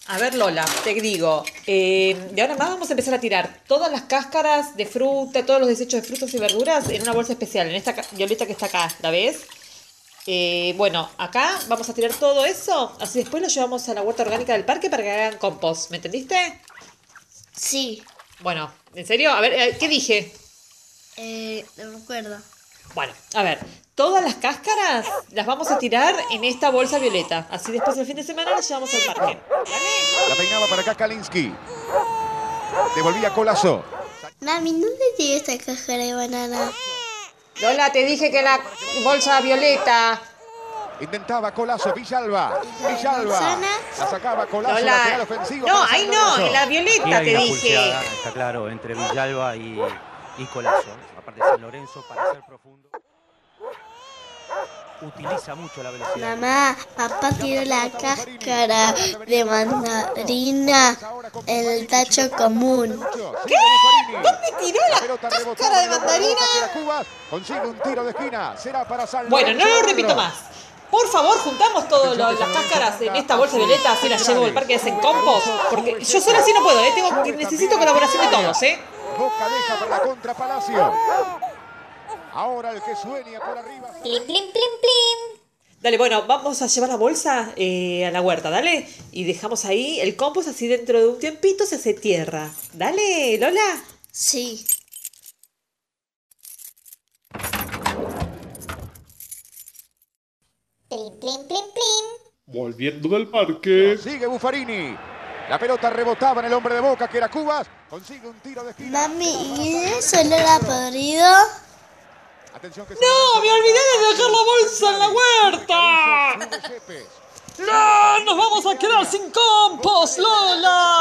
A ver, Lola, te digo, de ahora en más vamos a empezar a tirar todas las cáscaras de fruta, todos los desechos de frutas y verduras en una bolsa especial, en esta violeta que está acá, ¿la ves? Bueno, acá vamos a tirar todo eso, así después lo llevamos a la huerta orgánica del parque para que hagan compost, ¿me entendiste? Sí, Bueno, ¿en serio? A ver, ¿qué dije? no me acuerdo. Bueno, a ver, todas las cáscaras las vamos a tirar en esta bolsa violeta, así después el fin de semana las llevamos al parque. La peinaba para acá Kalinsky. Devolvía Colazo. Mami, ¿dónde tiene esta cáscara de banana? Lola, te dije que la bolsa violeta. Intentaba Colazo, Villalba. Villalba. Manzana. La sacaba Colazo, Lola. lateral ofensivo. No, para ahí San no, Lorenzo. en la Y violeta hay te una dije. pulseada, está claro, entre Villalba y Colazo. Aparte de San Lorenzo, para ser profundo, utiliza mucho la velocidad. Mamá, papá tiró la cáscara de mandarina en el tacho común. ¿Qué? ¿Dónde tiró la cáscara de mandarina? Consigue un tiro de esquina. Será para San Bueno, no Lorenzo. lo repito más. Por favor, juntamos todas las cáscaras en esta bolsa violeta, así las llevo al parque y hacen compost. Porque yo sola así no puedo, necesito colaboración de todos, Boca deja para la contra Palacio. Ahora el que sueña por arriba. Plim, plim, plim, plim. Dale, bueno, vamos a llevar la bolsa a la huerta, dale. Y dejamos ahí el compost, así dentro de un tiempito se hace tierra. Dale, Lola. Sí. Plim, plim, plim, plim. Volviendo del parque. Sigue Buffarini. La pelota rebotaba en el hombre de Boca, que era Cubas. Consigue un tiro de esquina. Mami, ¿y eso no era podrido? Atención que No, me olvidé de dejar la bolsa en la huerta. Hugo Yepes. ¡No! ¡Nos vamos a quedar sin compost, Lola!